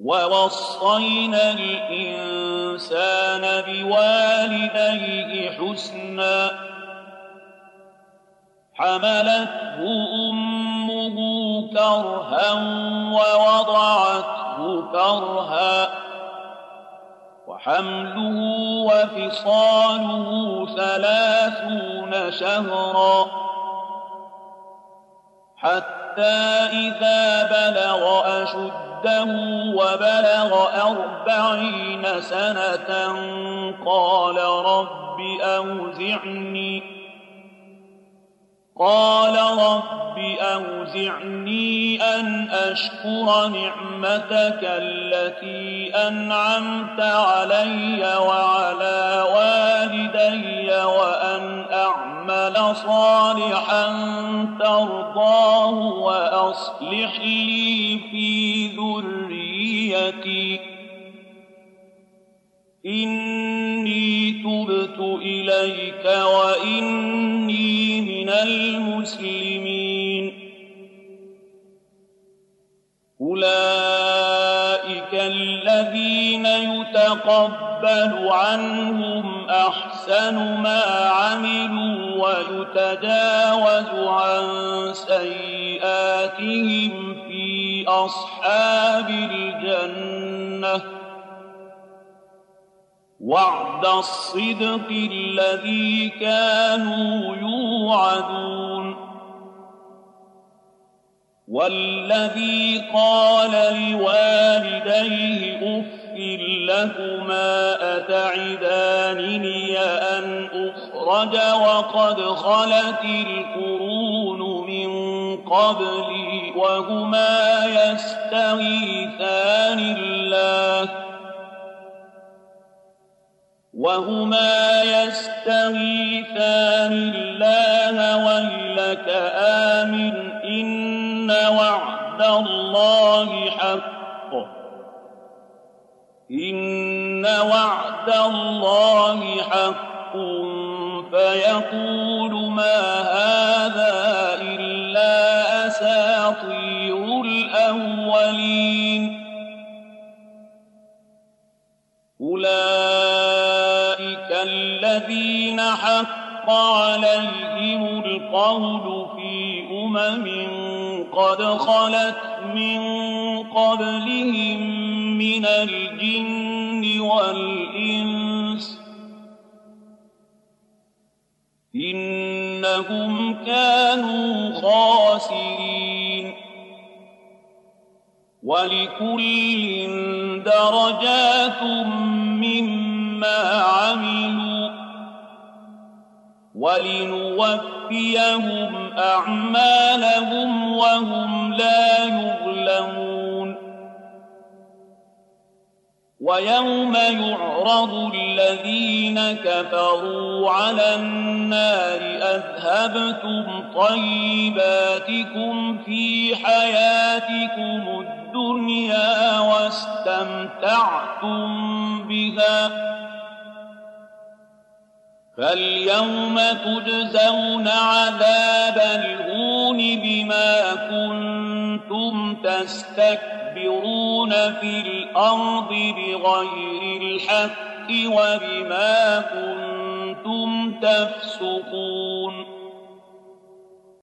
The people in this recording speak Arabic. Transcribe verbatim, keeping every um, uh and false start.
ووصينا الإنسان بوالديه حسنا حملته أمه كرها ووضعته كرها وحمله وفصاله ثلاثون شهرا حتى إذا بلغ أشده وبلغ أربعين سنة قال رب أوزعني قال رب أوزعني أن أشكر نعمتك التي أنعمت علي وعلى والدي وأن أعمل صالحا ترضاه وأصلح لي في ذريتي إني تبت إليك وإني من المسلمين أولئك الذين يتقبل عنهم أحسن ما عملوا ويتجاوز عن سيئاتهم في أصحاب الجنة وعد الصدق الذي كانوا يوعدون والذي قال لوالديه أف لكما أتعدانني أن أخرج وقد خلت القرون من قبلي وهما يستغيثان الله وهما يستغيثان الله ويلك آمن إن وعد الله حق إن وعد الله حق فيقول ما هذا إلا أساطير الأولين أولئك الذين حق عليهم القول في أمم قد خلت من قبلهم من الجن والإنس إنهم كانوا خاسرين ولكل درجات مما عملوا ولنوفيهم أعمالهم وهم لا يظلمون ويوم يعرض الذين كفروا على النار أذهبتم طيباتكم في حياتكم الدنيا واستمتعتم بها فاليوم تجزون عذاب الهون بما كنتم تستكبرون في الأرض بغير الحق وبما كنتم تفسقون